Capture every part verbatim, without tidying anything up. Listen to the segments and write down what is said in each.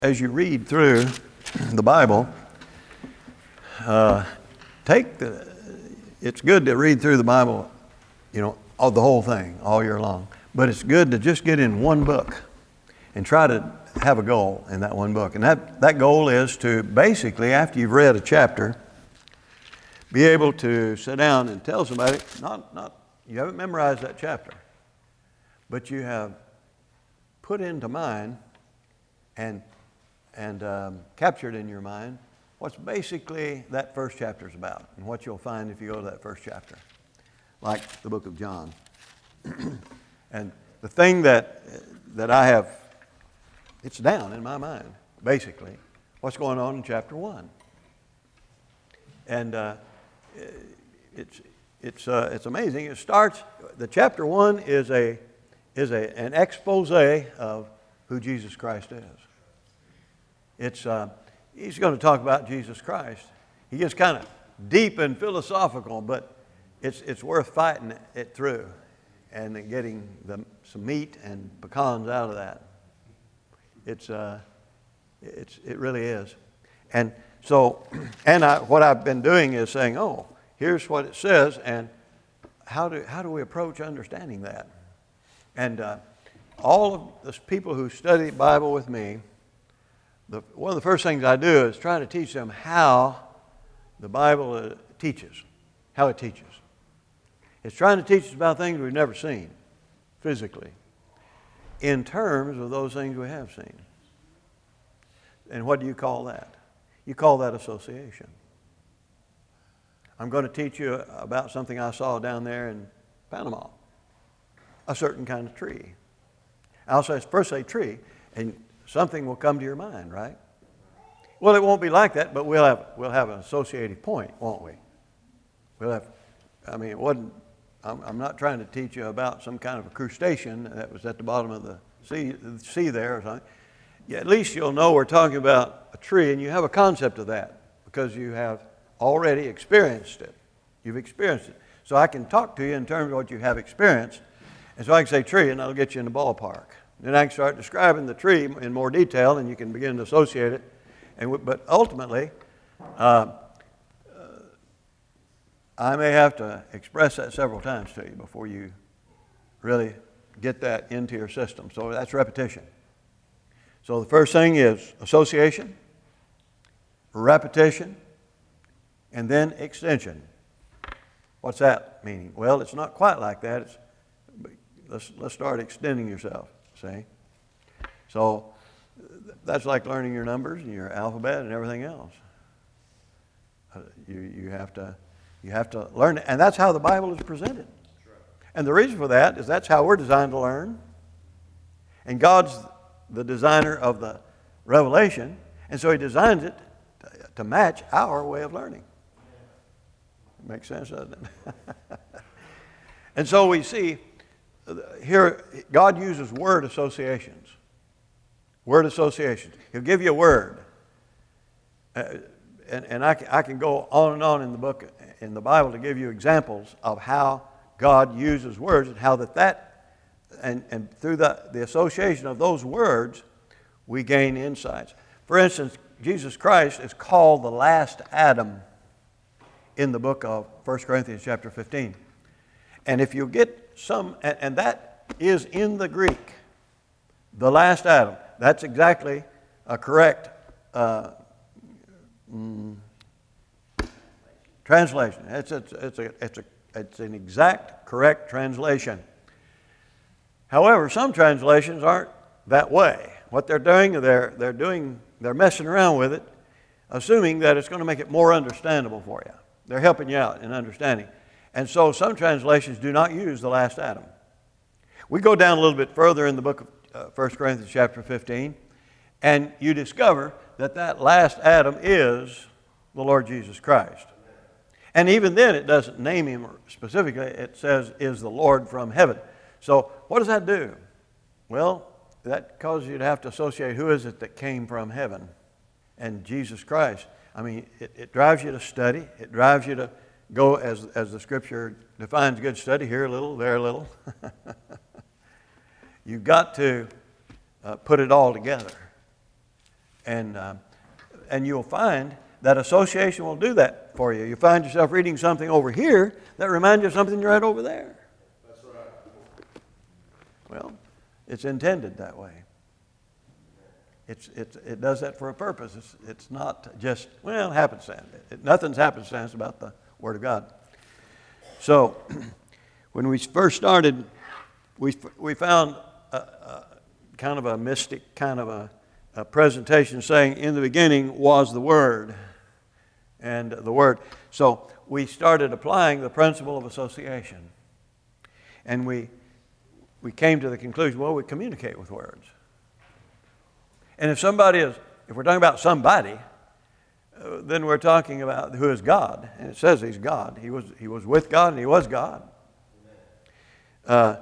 As you read through the Bible, uh, take the, it's good to read through the Bible, you know, all, the whole thing, all year long. But it's good to just get in one book and try to have a goal in that one book. And that, that goal is to basically, after you've read a chapter, be able to sit down and tell somebody, not, not, you haven't memorized that chapter, but you have put into mind and and um, captured in your mind what's basically that first chapter is about and what you'll find if you go to that first chapter, like the book of John. And the thing that that I have, it's down in my mind, basically, what's going on in chapter one. And uh, it's it's uh, it's amazing. It starts, the chapter one is a is a an expose of who Jesus Christ is. It's, uh, he's going to talk about Jesus Christ. He gets kind of deep and philosophical, but it's, it's worth fighting it through and getting the, some meat and pecans out of that. It's, uh, it's, it really is. And so, and I, what I've been doing is saying, oh, here's what it says, and how do, how do we approach understanding that? And uh, all of the people who study the Bible with me, The, one of the first things I do is try to teach them how the Bible uh, teaches, how it teaches. It's trying to teach us about things we've never seen physically in terms of those things we have seen. And what do you call that? You call that association. I'm going to teach you about something I saw down there in Panama, a certain kind of tree. I'll say, first say tree, and something will come to your mind, right? Well, it won't be like that, but we'll have we'll have an associative point, won't we? We'll have. I mean, it wasn't. I'm, I'm not trying to teach you about some kind of a crustacean that was at the bottom of the sea, the sea there or something. Yeah, at least you'll know we're talking about a tree, and you have a concept of that because you have already experienced it. You've experienced it, so I can talk to you in terms of what you have experienced, and so I can say tree, and that'll get you in the ballpark. Then I can start describing the tree in more detail, and you can begin to associate it. And w- but ultimately, uh, uh, I may have to express that several times to you before you really get that into your system. So that's repetition. So the first thing is association, repetition, and then extension. What's that meaning? Well, it's not quite like that. It's, let's let's start extending yourself. See? So that's like learning your numbers and your alphabet and everything else. Uh, you, you, have to, you have to learn it. And that's how the Bible is presented. And the reason for that is that's how we're designed to learn. And God's the designer of the revelation. And so He designs it to, to match our way of learning. Makes sense, doesn't it? And so we see here, God uses word associations. Word associations. He'll give you a word. Uh, and and I, can, I can go on and on in the book, in the Bible, to give you examples of how God uses words and how that, that and, and through the, the association of those words, we gain insights. For instance, Jesus Christ is called the last Adam in the book of First Corinthians chapter fifteen. And if you get some, and, and that is in the Greek, the last Adam. That's exactly a correct uh, mm, translation. It's, it's, it's, a, it's, a, it's an exact, correct translation. However, some translations aren't that way. What they're doing, they're, they're doing, they're messing around with it, assuming that it's going to make it more understandable for you. They're helping you out in understanding. And so some translations do not use the last Adam. We go down a little bit further in the book of uh, First Corinthians chapter fifteen, and you discover that that last Adam is the Lord Jesus Christ. And even then it doesn't name Him specifically. It says, is the Lord from heaven. So what does that do? Well, that causes you to have to associate who is it that came from heaven. And Jesus Christ. I mean, it, it drives you to study. It drives you to go, as, as the Scripture defines good study, here a little, there a little. You've got to uh, put it all together. And, uh, and you'll find that association will do that for you. You find yourself reading something over here that reminds you of something you read over there. That's right. Well, it's intended that way. It's, it's, it does that for a purpose. It's, it's not just, well, happenstance. It, nothing's happenstance about the Word of God. So, when we first started, we, we found a, a, kind of a mystic kind of a, a presentation saying, in the beginning was the Word. And the Word. So, we started applying the principle of association. And we, we came to the conclusion, well, we communicate with words. And if somebody is, if we're talking about somebody, uh, then we're talking about who is God. And it says He's God. He was, he was with God and He was God. Uh,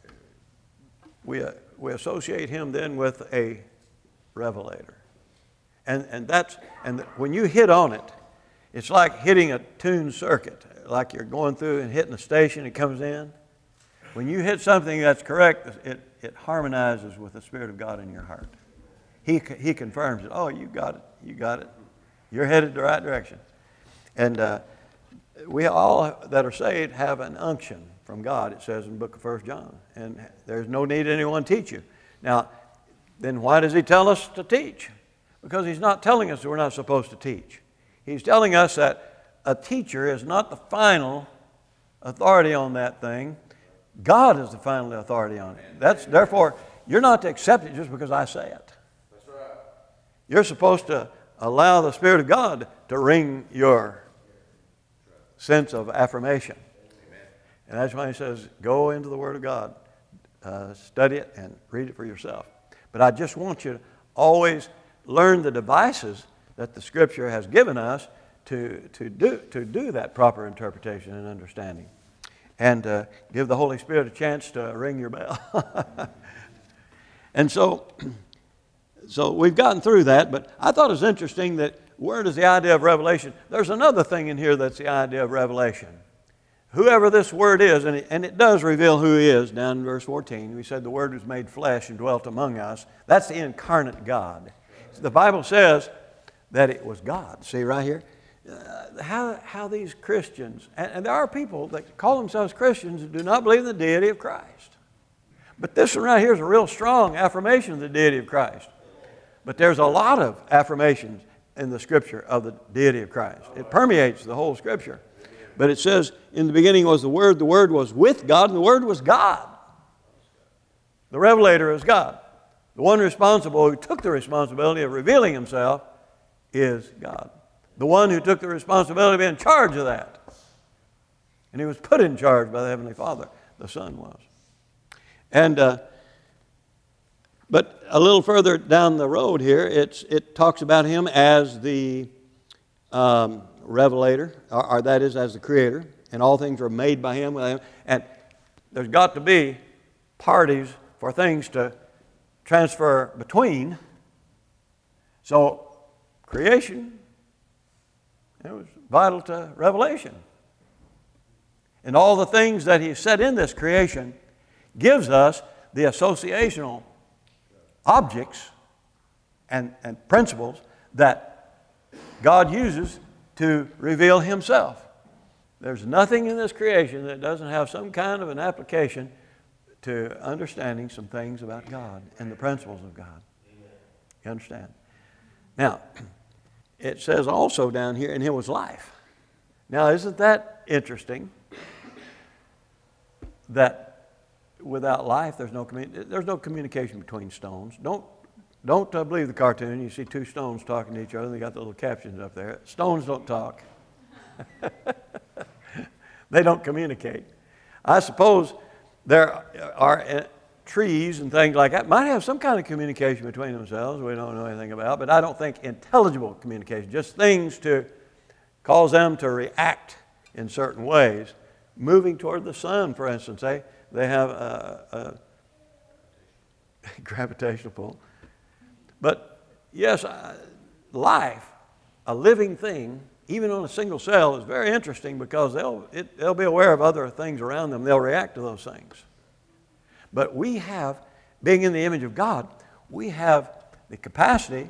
we, uh, we associate Him then with a revelator. And, and that's, and when you hit on it, it's like hitting a tuned circuit, like you're going through and hitting a station, it comes in. When you hit something that's correct, it, it harmonizes with the Spirit of God in your heart. He, he confirms it. Oh, you got it. You got it. You're headed the right direction. And uh, we all that are saved have an unction from God, it says in the book of First John. And there's no need anyone teach you. Now, then why does He tell us to teach? Because He's not telling us that we're not supposed to teach. He's telling us that a teacher is not the final authority on that thing. God is the final authority on it. That's, therefore, you're not to accept it just because I say it. That's right. You're supposed to allow the Spirit of God to ring your sense of affirmation. Amen. And that's why He says, go into the Word of God, uh, study it, and read it for yourself. But I just want you to always learn the devices that the Scripture has given us to, to, do, to do that proper interpretation and understanding. And uh, give the Holy Spirit a chance to ring your bell. And so, so we've gotten through that, but I thought it was interesting that where does the idea of revelation? There's another thing in here that's the idea of revelation. Whoever this Word is, and it, and it does reveal who He is, down in verse fourteen. We said the Word was made flesh and dwelt among us. That's the incarnate God. The Bible says that it was God. See right here? Uh, how, how these Christians, and, and there are people that call themselves Christians who do not believe in the deity of Christ. But this one right here is a real strong affirmation of the deity of Christ. But there's a lot of affirmations in the Scripture of the deity of Christ. It permeates the whole Scripture. But it says, in the beginning was the Word, the Word was with God, and the Word was God. The revelator is God. The one responsible, who took the responsibility of revealing Himself, is God. The one who took the responsibility of being in charge of that. And He was put in charge by the Heavenly Father. The Son was. And, uh, but a little further down the road here, it's, it talks about Him as the um, revelator, or, or that is, as the Creator. And all things are made by Him. And there's got to be parties for things to transfer between. So, creation, it was vital to revelation. And all the things that He set in this creation gives us the associational objects and, and principles that God uses to reveal Himself. There's nothing in this creation that doesn't have some kind of an application to understanding some things about God and the principles of God. You understand? Now, it says also down here, in Him was life. Now, isn't that interesting? That without life, there's no commun- there's no communication between stones. Don't don't uh, believe the cartoon. You see two stones talking to each other. And they got the little captions up there. Stones don't talk. They don't communicate. I suppose there are uh, trees and things like that might have some kind of communication between themselves we don't know anything about, but I don't think intelligible communication, just things to cause them to react in certain ways. Moving toward the sun, for instance, they, they have a, a gravitational pull. But yes, life, a living thing, even on a single cell, is very interesting because they'll, it, they'll be aware of other things around them. They'll react to those things. But we have, being in the image of God, we have the capacity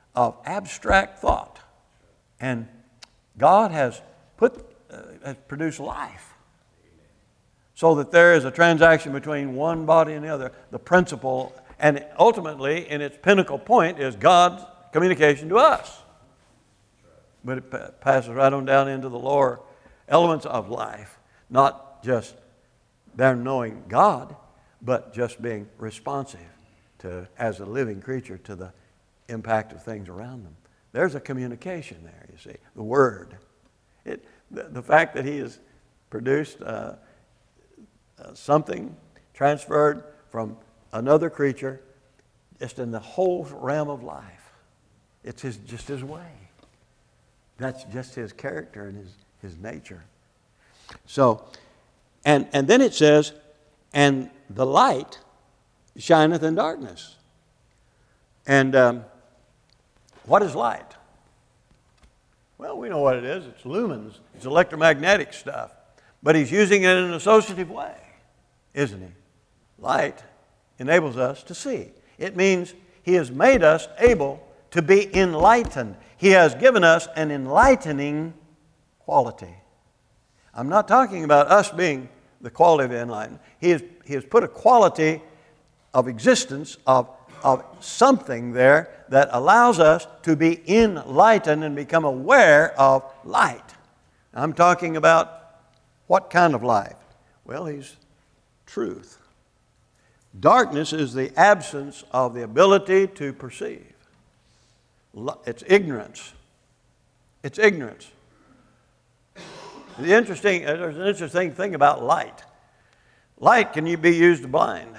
of abstract thought. And God has put, uh, has produced life. So that there is a transaction between one body and the other. The principle, and ultimately, in its pinnacle point, is God's communication to us. But it pa- passes right on down into the lower elements of life. Not just their knowing God, but just being responsive to, as a living creature, to the impact of things around them. There's a communication there, you see. The Word. It, the, the fact that He has produced uh, uh, something transferred from another creature just in the whole realm of life. It's his, just His way. That's just His character and His, his nature. So, and, and then it says, and the light shineth in darkness. And um, what is light? Well, we know what it is. It's lumens. It's electromagnetic stuff. But He's using it in an associative way, isn't He? Light enables us to see. It means He has made us able to be enlightened. He has given us an enlightening quality. I'm not talking about us being the quality of enlightenment. He has, he has put a quality of existence, of, of something there that allows us to be enlightened and become aware of light. I'm talking about what kind of light? Well, He's truth. Darkness is the absence of the ability to perceive. It's ignorance. It's ignorance. The interesting, there's an interesting thing about light. Light can be used to blind.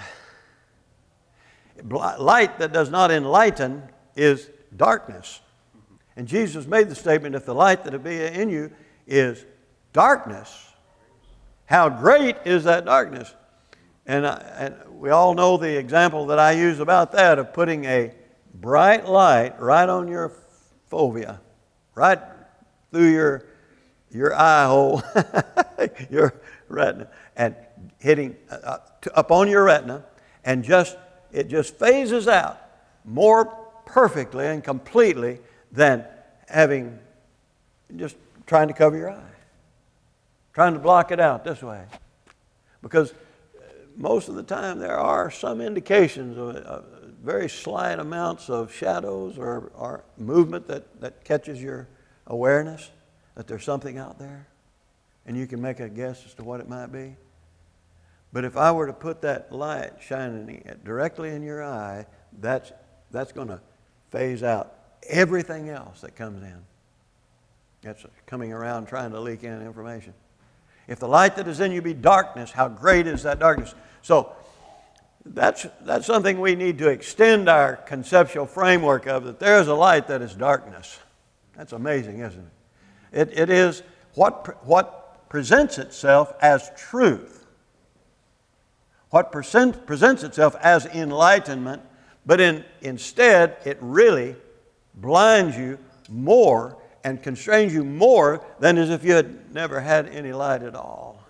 Light that does not enlighten is darkness. And Jesus made the statement, if the light that be in you is darkness, how great is that darkness? And, I, and we all know the example that I use about that of putting a bright light right on your fovea, right through your your eye hole, your retina, and hitting uh, to, up on your retina, and just it just phases out more perfectly and completely than having just trying to cover your eye, trying to block it out this way, because most of the time there are some indications of, of very slight amounts of shadows or, or movement that, that catches your awareness that there's something out there, and you can make a guess as to what it might be. But if I were to put that light shining directly in your eye, that's, that's going to phase out everything else that comes in. That's coming around trying to leak in information. If the light that is in you be darkness, how great is that darkness? So that's, that's something we need to extend our conceptual framework of, that there is a light that is darkness. That's amazing, isn't it? It, it is what, what presents itself as truth. What present, presents itself as enlightenment, but in, instead it really blinds you more and constrains you more than as if you had never had any light at all.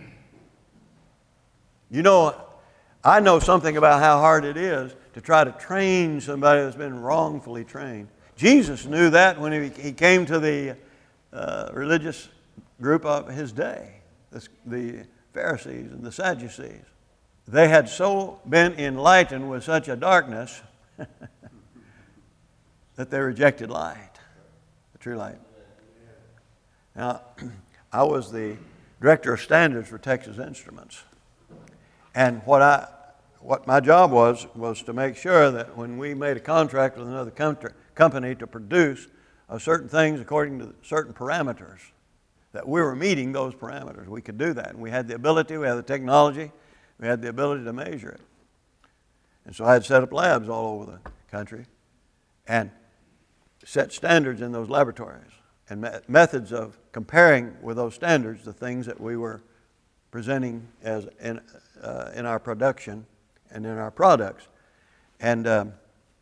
You know, I know something about how hard it is to try to train somebody that's been wrongfully trained. Jesus knew that when he, he came to the uh, religious group of his day, the, the Pharisees and the Sadducees. They had so been enlightened with such a darkness that they rejected light, the true light. Now, I was the director of standards for Texas Instruments. And what I, what my job was, was to make sure that when we made a contract with another company to produce uh, certain things according to certain parameters, that we were meeting those parameters. We could do that. And we had the ability, we had the technology, we had the ability to measure it. And so I had set up labs all over the country and set standards in those laboratories and me- methods of comparing with those standards the things that we were presenting as in, uh, in our production and in our products. And um,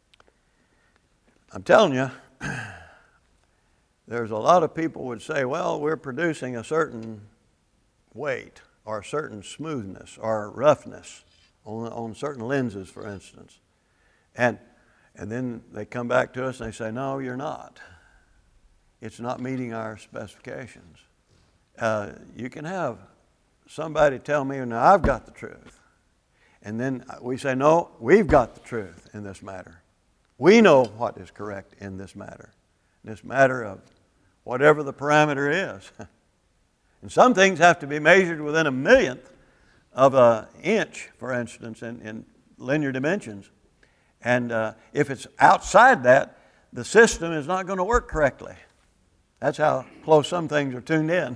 I'm telling you, there's a lot of people would say, well, we're producing a certain weight or a certain smoothness or roughness on, on certain lenses, for instance. And And then they come back to us and they say, no, you're not. It's not meeting our specifications. Uh, you can have somebody tell me, no, I've got the truth. And then we say, no, we've got the truth in this matter. We know what is correct in this matter. This matter of whatever the parameter is. And some things have to be measured within a millionth of an inch, for instance, in, in linear dimensions. And uh, if it's outside that, the system is not going to work correctly. That's how close some things are tuned in.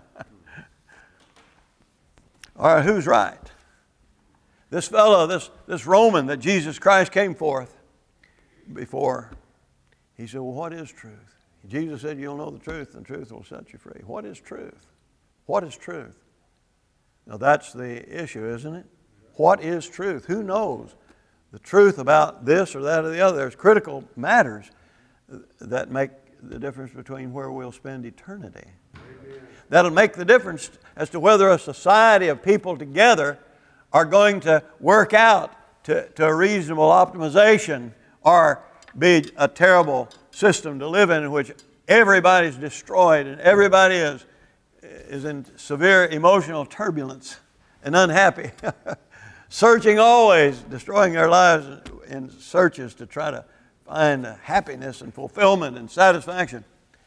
All right, who's right? This fellow, this, this Roman that Jesus Christ came forth before, he said, well, what is truth? Jesus said, you'll know the truth, and truth will set you free. What is truth? What is truth? Now, that's the issue, isn't it? What is truth? Who knows the truth about this or that or the other? There's critical matters that make the difference between where we'll spend eternity. Amen. That'll make the difference as to whether a society of people together are going to work out to, to a reasonable optimization or be a terrible system to live in, in which everybody's destroyed and everybody is, is in severe emotional turbulence and unhappy, searching always, destroying their lives in searches to try to find happiness and fulfillment and satisfaction.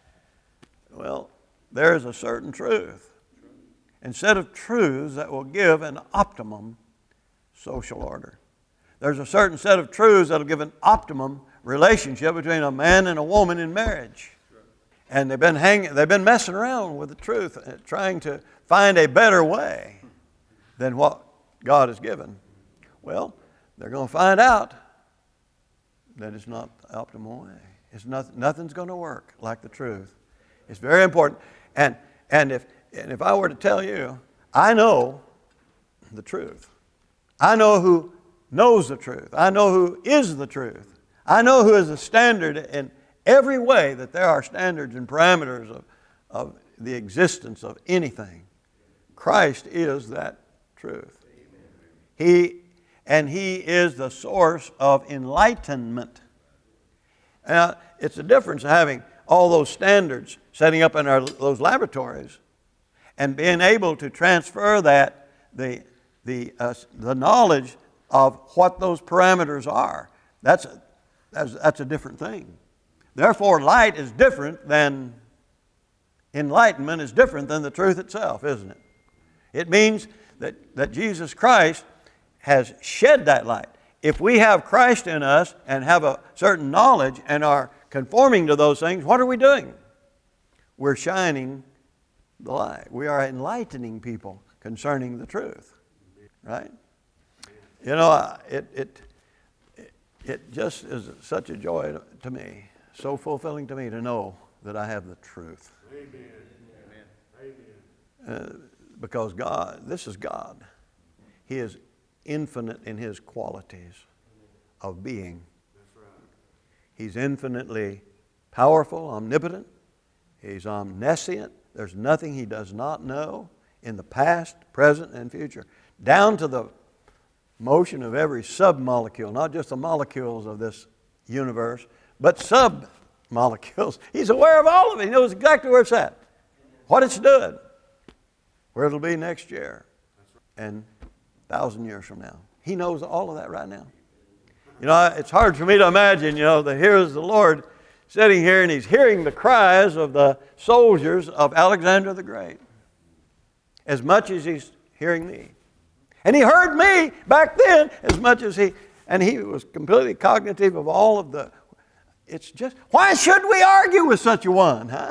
Well, there is a certain truth and set of truths that will give an optimum social order. There's a certain set of truths that will give an optimum relationship between a man and a woman in marriage. And they've been hanging, they've been messing around with the truth, trying to find a better way than what God has given. Well, they're going to find out that it's not the optimal way. It's not, nothing's going to work like the truth. It's very important. And, and, if, and if I were to tell you, I know the truth. I know who knows the truth. I know who is the truth. I know who is the standard in every way that there are standards and parameters of, of the existence of anything. Christ is that truth. He And He is the source of enlightenment. Now, it's a difference of having all those standards setting up in our, those laboratories and being able to transfer that, the, the, uh, the knowledge of what those parameters are. That's a, that's, that's a different thing. Therefore, light is different than, enlightenment is different than the truth itself, isn't it? It means that, that Jesus Christ has shed that light. If we have Christ in us and have a certain knowledge and are conforming to those things, what are we doing? We're shining the light. We are enlightening people concerning the truth. Right? You know, it, it, it just is such a joy to me, so fulfilling to me to know that I have the truth. Amen. Amen. Uh, because God, this is God. He is infinite in His qualities of being. That's right. He's infinitely powerful, omnipotent. He's omniscient. There's nothing He does not know in the past, present, and future. Down to the motion of every sub-molecule, not just the molecules of this universe, but sub-molecules. He's aware of all of it. He knows exactly where it's at, what it's doing, where it'll be next year, and a thousand years from now. He knows all of that right now. You know, it's hard for me to imagine, you know, that here is the Lord sitting here and He's hearing the cries of the soldiers of Alexander the Great as much as He's hearing me. And He heard me back then as much as He, and He was completely cognitive of all of the, it's just, why should we argue with such a one, huh?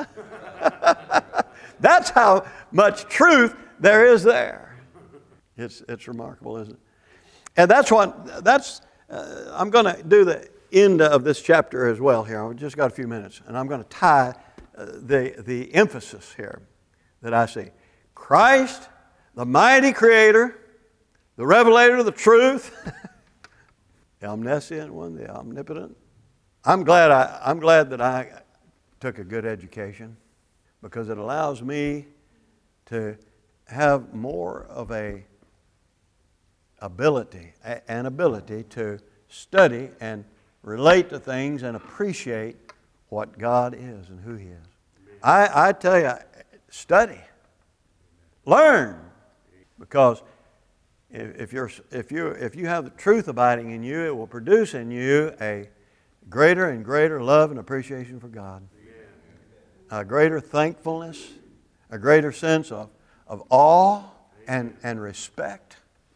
That's how much truth there is there. It's, it's remarkable, isn't it? And that's what, that's, uh, I'm going to do the end of this chapter as well here. I've just got a few minutes. And I'm going to tie uh, the, the emphasis here that I see. Christ, the mighty Creator, the revelator of the truth, the omniscient one, the omnipotent. I'm glad, I, I'm glad that I took a good education because it allows me to have more of a ability, an ability to study and relate to things and appreciate what God is and who He is. I, I tell you, study. Learn. Because if, you're, if, you if you have the truth abiding in you, it will produce in you a greater and greater love and appreciation for God. A greater thankfulness, a greater sense of, of awe and, and respect.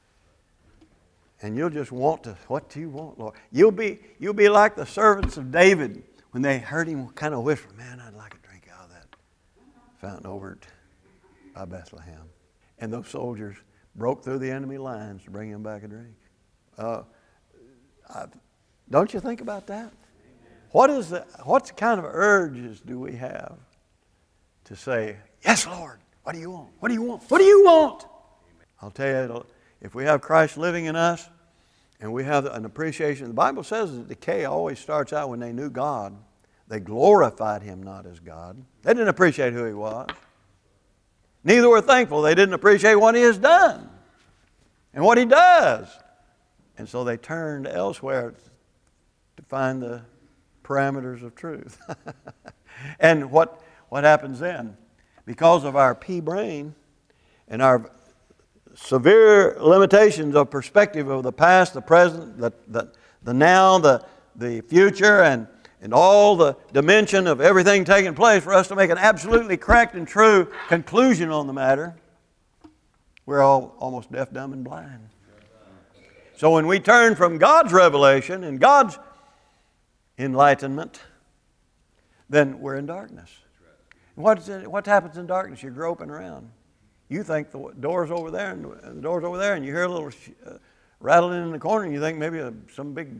And you'll just want to, what do you want, Lord? You'll be, you'll be like the servants of David when they heard him kind of whisper, man, I'd like a drink out of that fountain over at Bethlehem. And those soldiers broke through the enemy lines to bring him back a drink. Uh, I, don't you think about that? What is the, what kind of urges do we have to say, yes, Lord, what do you want? What do you want? What do you want? I'll tell you, if we have Christ living in us and we have an appreciation, the Bible says that decay always starts out when they knew God. They glorified Him not as God. They didn't appreciate who He was. Neither were thankful. They didn't appreciate what He has done and what He does. And so they turned elsewhere to find the parameters of truth. And what, what happens then? Because of our pea brain and our severe limitations of perspective of the past, the present, the, the, the now, the, the future, and, and all the dimension of everything taking place for us to make an absolutely correct and true conclusion on the matter, we're all almost deaf, dumb, and blind. So when we turn from God's revelation and God's enlightenment, then we're in darkness. What's it, what happens in darkness? You're groping around. You think the door's over there, and the door's over there, and you hear a little uh, rattling in the corner, and you think maybe a, some big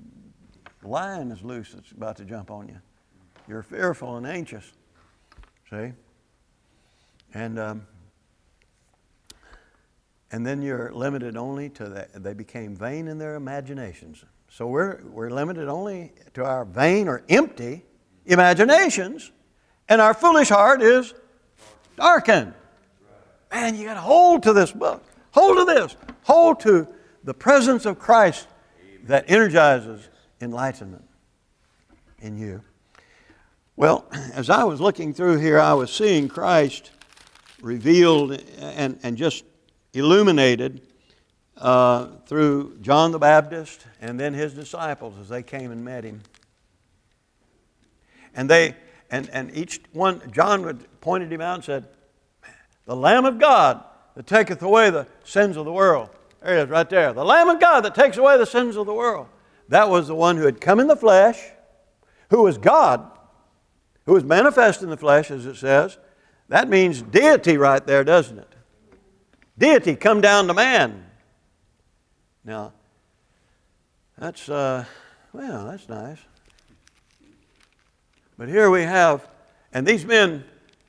lion is loose that's about to jump on you. You're fearful and anxious. See? And um, and then you're limited only to that. They became vain in their imaginations. So we're we're limited only to our vain or empty imaginations, and our foolish heart is darkened. Man, you got to hold to this book. Hold to this. Hold to the presence of Christ that energizes enlightenment in you. Well, as I was looking through here, I was seeing Christ revealed and, and just illuminated uh, through John the Baptist and then his disciples as they came and met Him. And they and, and each one, John would pointed Him out and said, the Lamb of God that taketh away the sins of the world. There it is right there. The Lamb of God that takes away the sins of the world. That was the one who had come in the flesh, who was God, who was manifest in the flesh, as it says. That means deity right there, doesn't it? Deity come down to man. Now, that's, uh, well, that's nice. But here we have, and these men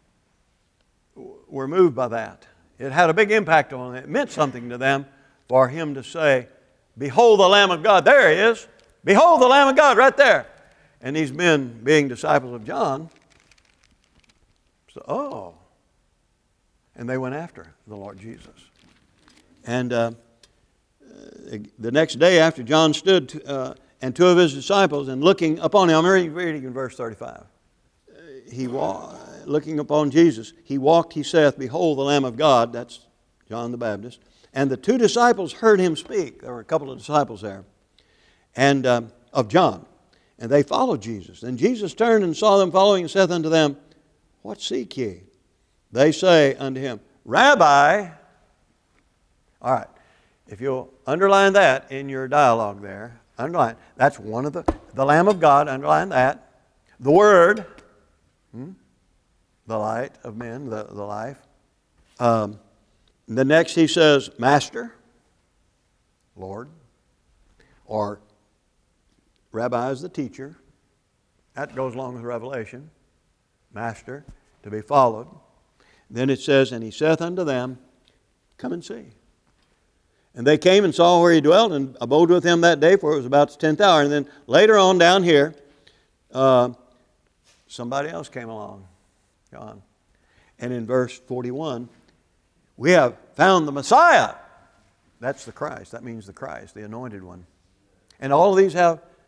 were moved by that. It had a big impact on them. It meant something to them for Him to say, behold the Lamb of God. There He is. Behold the Lamb of God right there. And these men, being disciples of John, so, oh. And they went after the Lord Jesus. And uh, the next day after John stood uh, and two of his disciples, and looking upon Him, I'm reading in verse thirty-five. He walked. Looking upon Jesus, He walked, He saith, behold the Lamb of God. That's John the Baptist. And the two disciples heard Him speak. There were a couple of disciples there. And um, of John. And they followed Jesus. And Jesus turned and saw them following and saith unto them, what seek ye? They say unto Him, Rabbi. All right. If you'll underline that in your dialogue there, underline. That's one of the, the Lamb of God, underline that. The Word. Hmm? The light of men, the, the life. Um, the next He says, Master, Lord, or Rabbi is the teacher. That goes along with Revelation. Master, to be followed. Then it says, and He saith unto them, come and see. And they came and saw where He dwelt and abode with Him that day, for it was about the tenth hour. And then later on down here, uh, somebody else came along. John. And in verse forty-one, we have found the Messiah. That's the Christ. That means the Christ, the anointed one. And all of these have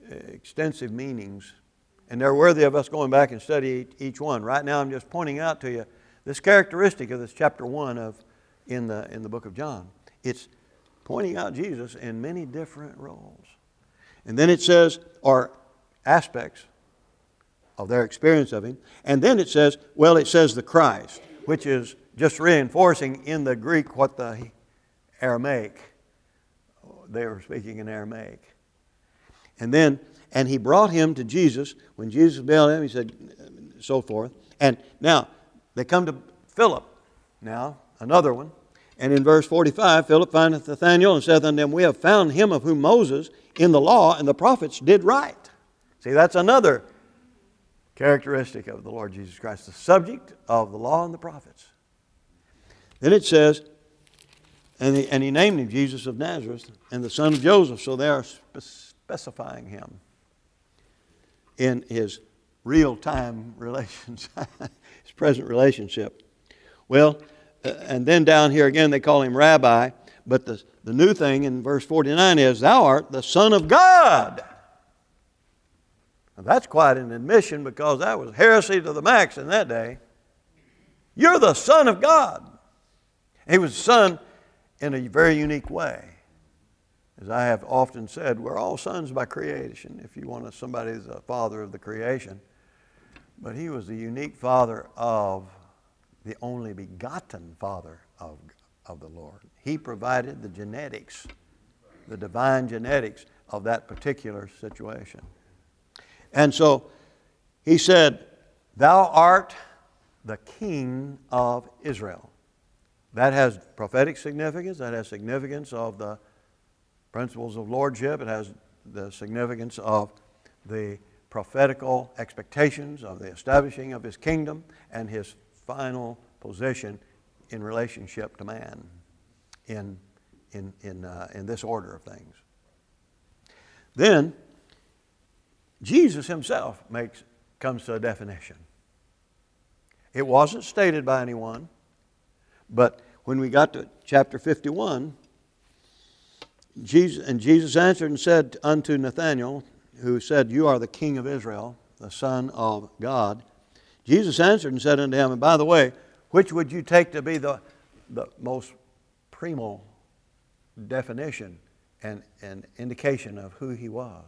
extensive meanings, and they're worthy of us going back and study each one. Right now I'm just pointing out to you this characteristic of this chapter one of in the in the book of John. It's pointing out Jesus in many different roles. And then it says, or aspects of their experience of Him. And then it says, well, it says the Christ, which is just reinforcing in the Greek what the Aramaic, they were speaking in Aramaic. And then, and He brought him to Jesus. When Jesus beheld him, He said, so forth. And now, they come to Philip. Now, another one. And in verse forty-five, Philip findeth Nathanael and saith unto him, we have found him of whom Moses in the law and the prophets did write. See, that's another characteristic of the Lord Jesus Christ, the subject of the law and the prophets. Then it says, and he, and he named him Jesus of Nazareth and the son of Joseph. So they are spe- specifying him in his real-time relations, his present relationship. Well, uh, and then down here again they call him Rabbi. But the, the new thing in verse forty-nine is, thou art the Son of God. Now that's quite an admission, because that was heresy to the max in that day. You're the Son of God. He was Son in a very unique way. As I have often said, we're all sons by creation, if you want to, somebody who's a father of the creation. But He was the unique Father of the only begotten Father of God. Of the Lord. He provided the genetics, the divine genetics of that particular situation. And so He said, thou art the King of Israel. That has prophetic significance. That has significance of the principles of lordship. It has the significance of the prophetical expectations of the establishing of His kingdom and His final position in relationship to man in, in, in, uh, in this order of things. Then Jesus Himself makes, comes to a definition. It wasn't stated by anyone, but when we got to chapter fifty-one, Jesus, and Jesus answered and said unto Nathanael, who said, you are the King of Israel, the Son of God. Jesus answered and said unto him, and by the way, which would you take to be the, the most primo definition and, and indication of who He was?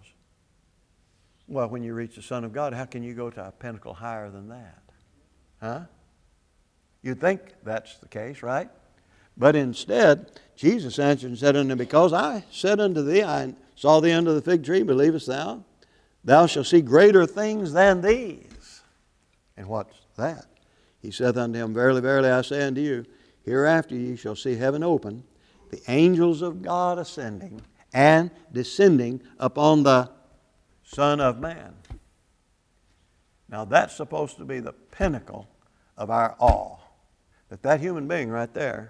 Well, when you reach the Son of God, how can you go to a pinnacle higher than that? Huh? You'd think that's the case, right? But instead, Jesus answered and said unto him, because I said unto thee, I saw thee under the fig tree, believest thou? Thou shalt see greater things than these. And what's that? He saith unto him, verily, verily, I say unto you, hereafter ye shall see heaven open, the angels of God ascending and descending upon the Son of Man. Now that's supposed to be the pinnacle of our awe. That that human being right there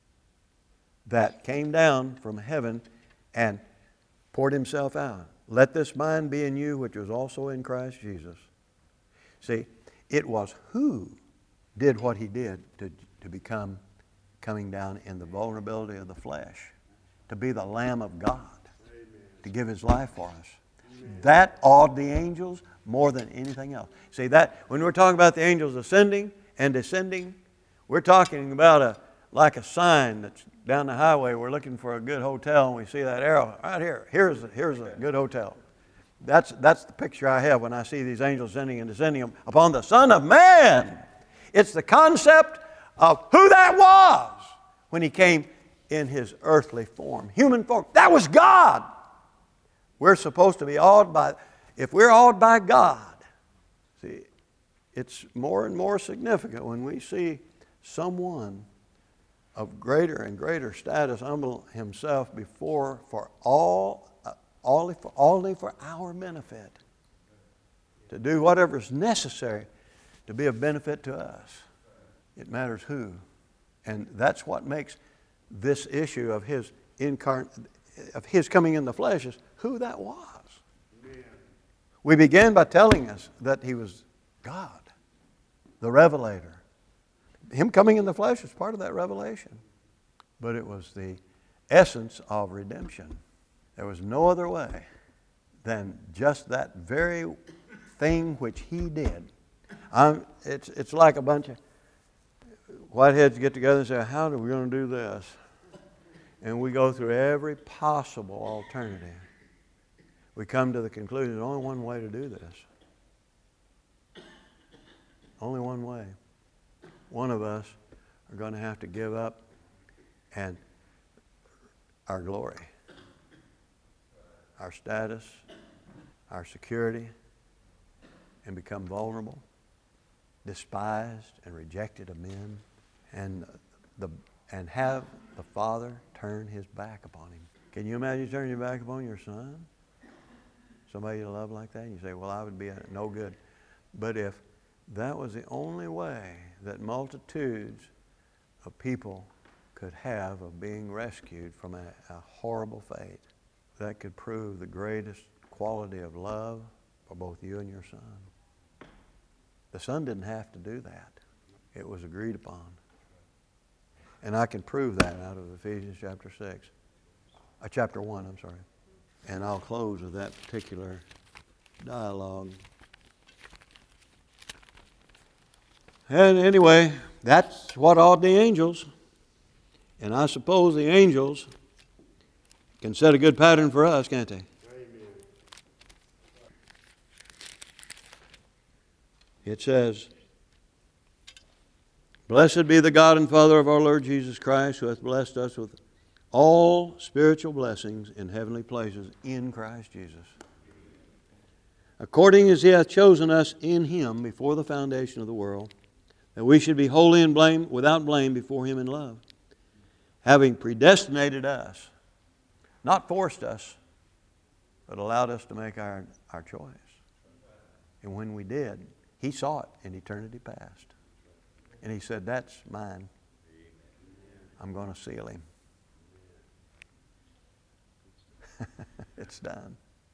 that came down from heaven and poured Himself out. Let this mind be in you, which was also in Christ Jesus. See, it was who did what He did to, to become coming down in the vulnerability of the flesh, to be the Lamb of God, Amen. To give His life for us. Amen. That awed the angels more than anything else. See, that when we're talking about the angels ascending and descending, we're talking about a like a sign that's down the highway. We're looking for a good hotel and we see that arrow right here. Here's a, here's a good hotel. That's, that's the picture I have when I see these angels ascending and descending upon the Son of Man. It's the concept of who that was when He came in His earthly form, human form. That was God. We're supposed to be awed by, if we're awed by God, see, it's more and more significant when we see someone of greater and greater status humble himself before for all, uh, only for only for our benefit, to do whatever is necessary to be of benefit to us. It matters who. And that's what makes this issue of his incarn- of his coming in the flesh is who that was. Amen. We began by telling us that he was God, the revelator. Him coming in the flesh is part of that revelation. But it was the essence of redemption. There was no other way than just that very thing which he did. I'm, it's, it's like a bunch of whiteheads get together and say, how are we going to do this? And we go through every possible alternative. We come to the conclusion there's only one way to do this. Only one way. One of us are going to have to give up and our glory, our status, our security, and become vulnerable, despised and rejected of men, and the and have the Father turn his back upon him. Can you imagine turning your back upon your son? Somebody you love like that? And you say, well, I would be no good. But if that was the only way that multitudes of people could have of being rescued from a, a horrible fate, that could prove the greatest quality of love for both you and your son. The son didn't have to do that. It was agreed upon. And I can prove that out of Ephesians chapter six. Uh, chapter one, I'm sorry. And I'll close with that particular dialogue. And anyway, that's what awed the angels. And I suppose the angels can set a good pattern for us, can't they? Amen. It says, blessed be the God and Father of our Lord Jesus Christ, who hath blessed us with all spiritual blessings in heavenly places in Christ Jesus, according as he hath chosen us in him before the foundation of the world, that we should be holy and blame, without blame before him in love, having predestinated us, not forced us, but allowed us to make our, our choice. And when we did, he saw it in eternity past. And he said, that's mine. I'm going to seal him. It's done.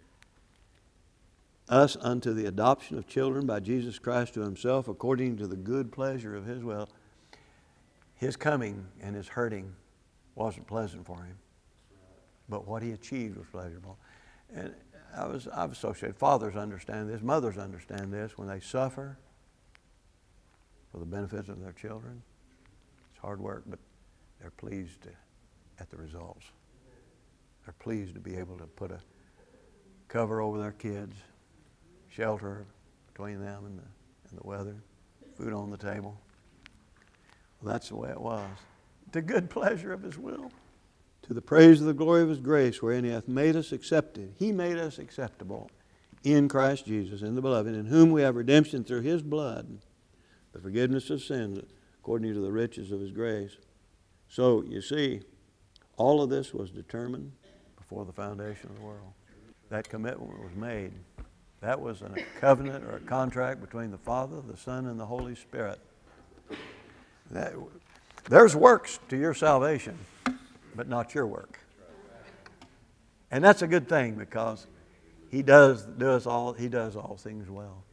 Us unto the adoption of children by Jesus Christ to himself, according to the good pleasure of his will. His coming and his hurting wasn't pleasant for him, but what he achieved was pleasurable. And I was, I've associated, fathers understand this, mothers understand this, when they suffer for the benefits of their children. It's hard work, but they're pleased to, at the results. They're pleased to be able to put a cover over their kids, shelter between them and the, and the weather, food on the table. Well, that's the way it was. The good pleasure of his will. To the praise of the glory of his grace, wherein he hath made us accepted. He made us acceptable in Christ Jesus, in the beloved, in whom we have redemption through his blood, the forgiveness of sins, according to the riches of his grace. So, you see, all of this was determined before the foundation of the world. That commitment was made. That was a covenant or a contract between the Father, the Son, and the Holy Spirit. That, there's works to your salvation, but not your work. And that's a good thing, because he does, does all, he does all things well.